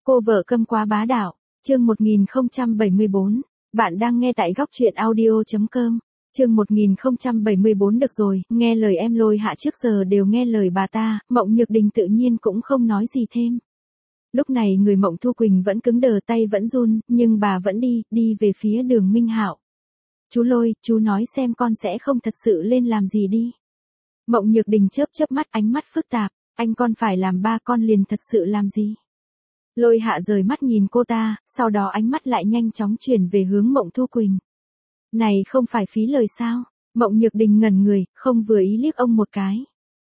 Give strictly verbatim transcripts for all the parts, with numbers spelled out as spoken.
Cô vợ câm quá bá đạo, chương một nghìn không trăm bảy mươi bốn, bạn đang nghe tại góc truyện audio.com, chương một nghìn không trăm bảy mươi bốn được rồi, nghe lời em Lôi Hạ trước giờ đều nghe lời bà ta, Mộng Nhược Đình tự nhiên cũng không nói gì thêm. Lúc này người Mộng Thu Quỳnh vẫn cứng đờ, tay vẫn run, nhưng bà vẫn đi, đi về phía Đường Minh Hạo. Chú Lôi, chú nói xem con sẽ không thật sự lên làm gì đi. Mộng Nhược Đình chớp chớp mắt, ánh mắt phức tạp, anh con phải làm ba con liền thật sự làm gì? Lôi Hạ rời mắt nhìn cô ta, sau đó ánh mắt lại nhanh chóng chuyển về hướng Mộng Thu Quỳnh. Này không phải phí lời sao? Mộng Nhược Đình ngẩn người, không vừa ý liếc ông một cái.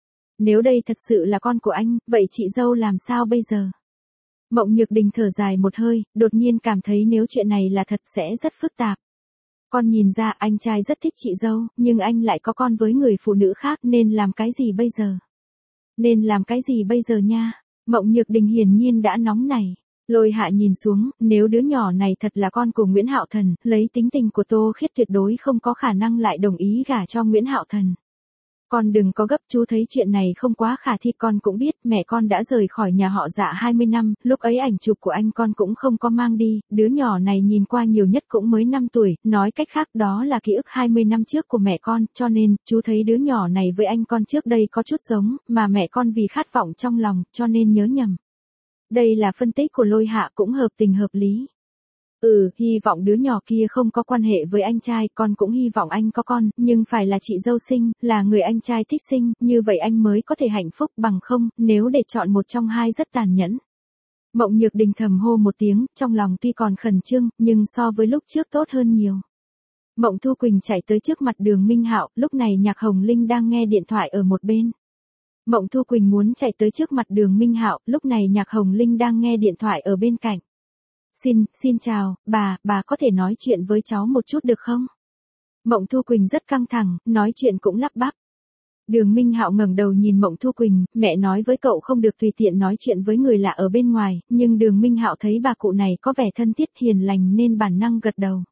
Nếu đây thật sự là con của anh, vậy chị dâu làm sao bây giờ? Mộng Nhược Đình thở dài một hơi, đột nhiên cảm thấy nếu chuyện này là thật sẽ rất phức tạp. Con nhìn ra anh trai rất thích chị dâu, nhưng anh lại có con với người phụ nữ khác, nên làm cái gì bây giờ? Nên làm cái gì bây giờ nha? Mộng Nhược Đình hiển nhiên đã nóng nảy. Lôi Hạ nhìn xuống, nếu đứa nhỏ này thật là con của Nguyễn Hạo Thần, lấy tính tình của Tô Khiết tuyệt đối không có khả năng lại đồng ý gả cho Nguyễn Hạo Thần. Con đừng có gấp, chú thấy chuyện này không quá khả thi, con cũng biết mẹ con đã rời khỏi nhà họ Dạ hai mươi năm, lúc ấy ảnh chụp của anh con cũng không có mang đi, đứa nhỏ này nhìn qua nhiều nhất cũng mới năm tuổi, nói cách khác đó là ký ức hai mươi năm trước của mẹ con, cho nên, chú thấy đứa nhỏ này với anh con trước đây có chút giống, mà mẹ con vì khát vọng trong lòng, cho nên nhớ nhầm. Đây là phân tích của Lôi Hạ, cũng hợp tình hợp lý. Ừ, hy vọng đứa nhỏ kia không có quan hệ với anh trai, con cũng hy vọng anh có con, nhưng phải là chị dâu sinh, là người anh trai thích sinh, như vậy anh mới có thể hạnh phúc, bằng không, nếu để chọn một trong hai rất tàn nhẫn. Mộng Nhược Đình thầm hô một tiếng, trong lòng tuy còn khẩn trương, nhưng so với lúc trước tốt hơn nhiều. Mộng Thu Quỳnh chạy tới trước mặt Đường Minh Hạo, lúc này Nhạc Hồng Linh đang nghe điện thoại ở một bên. Mộng Thu Quỳnh muốn chạy tới trước mặt Đường Minh Hạo, lúc này Nhạc Hồng Linh đang nghe điện thoại ở bên cạnh. Xin, xin chào, bà, bà có thể nói chuyện với cháu một chút được không? Mộng Thu Quỳnh rất căng thẳng, nói chuyện cũng lắp bắp. Đường Minh Hạo ngẩng đầu nhìn Mộng Thu Quỳnh, mẹ nói với cậu không được tùy tiện nói chuyện với người lạ ở bên ngoài, nhưng Đường Minh Hạo thấy bà cụ này có vẻ thân thiết hiền lành nên bản năng gật đầu.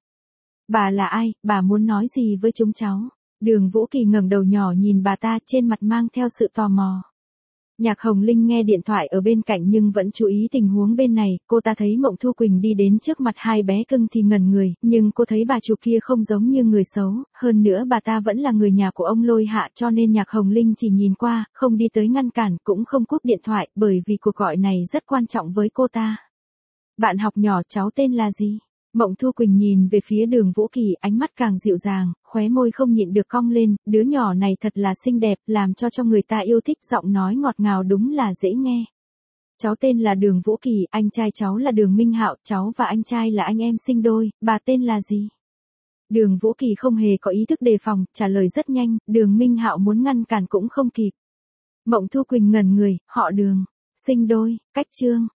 Bà là ai, bà muốn nói gì với chúng cháu? Đường Vũ Kỳ ngẩng đầu nhỏ nhìn bà ta, trên mặt mang theo sự tò mò. Nhạc Hồng Linh nghe điện thoại ở bên cạnh nhưng vẫn chú ý tình huống bên này, cô ta thấy Mộng Thu Quỳnh đi đến trước mặt hai bé cưng thì ngẩn người, nhưng cô thấy bà chủ kia không giống như người xấu, hơn nữa bà ta vẫn là người nhà của ông Lôi Hạ, cho nên Nhạc Hồng Linh chỉ nhìn qua, không đi tới ngăn cản, cũng không cúp điện thoại, bởi vì cuộc gọi này rất quan trọng với cô ta. Bạn học nhỏ, cháu tên là gì? Mộng Thu Quỳnh nhìn về phía Đường Vũ Kỳ, ánh mắt càng dịu dàng, khóe môi không nhịn được cong lên, đứa nhỏ này thật là xinh đẹp, làm cho cho người ta yêu thích, giọng nói ngọt ngào đúng là dễ nghe. Cháu tên là Đường Vũ Kỳ, anh trai cháu là Đường Minh Hạo, cháu và anh trai là anh em sinh đôi, bà tên là gì? Đường Vũ Kỳ không hề có ý thức đề phòng, trả lời rất nhanh, Đường Minh Hạo muốn ngăn cản cũng không kịp. Mộng Thu Quỳnh ngẩn người, họ Đường, sinh đôi, cách Trương.